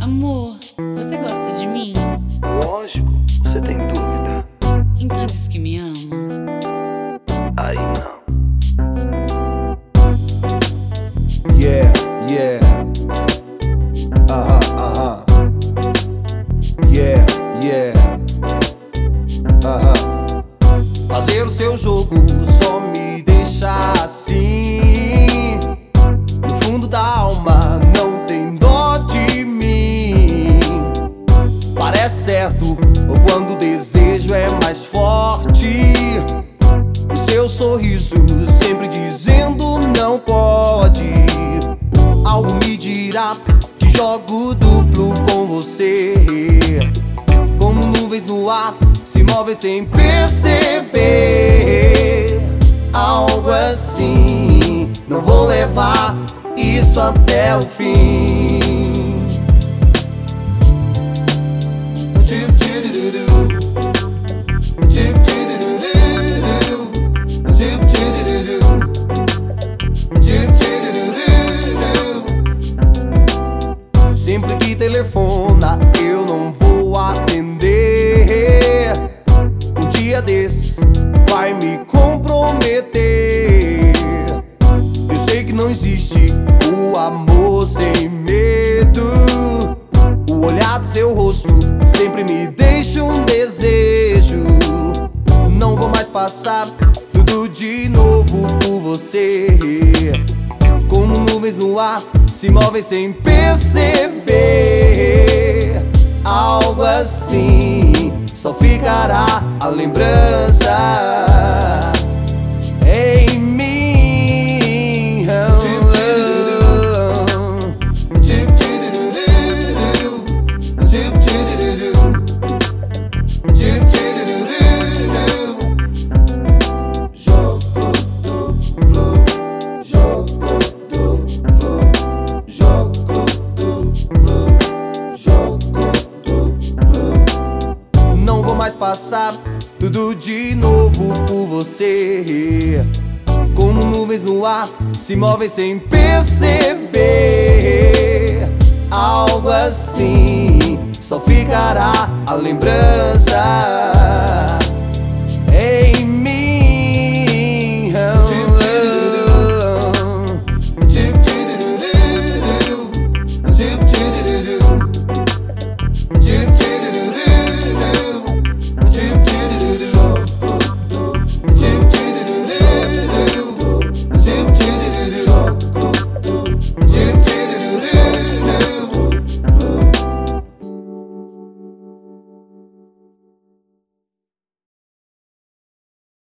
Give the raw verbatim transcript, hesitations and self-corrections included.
Amor, você gosta de mim? Lógico, você tem dúvida? Então diz que me ama. Aí não. Yeah, yeah. Aham, aham. Yeah, yeah. Aham. Fazer o seu jogo só me deixa assim. No fundo da alma não tem dó de mim. Parece certo ou quando o desejo é mais forte. O seu sorriso sempre dizendo não pode. Algo me dirá que jogo duplo com você. Como nuvens no ar se movem sem perceber. Algo assim, não vou levar isso até o fim. Tip, tiriru. Tip, tiriru. Tip, tiriru. Tip, tiriru. Sempre que telefona eu não vou atender. Um dia desses vai me comprometer. Eu sei que não existe o amor sem medo. O olhar do seu rosto sempre me deixa um desejo. Não vou mais passar tudo de novo por você. Como nuvens no ar se movem sem perceber. Algo assim só ficará a lembrança em mim. Tip, tiriru. Tip, tiriru. Tip, tiriru. Jogo duplo. Jogo duplo. Jogo duplo. Jogo duplo. Não vou mais passar tudo de novo por você. Como nuvens no ar se movem sem perceber. Algo assim só ficará a lembrança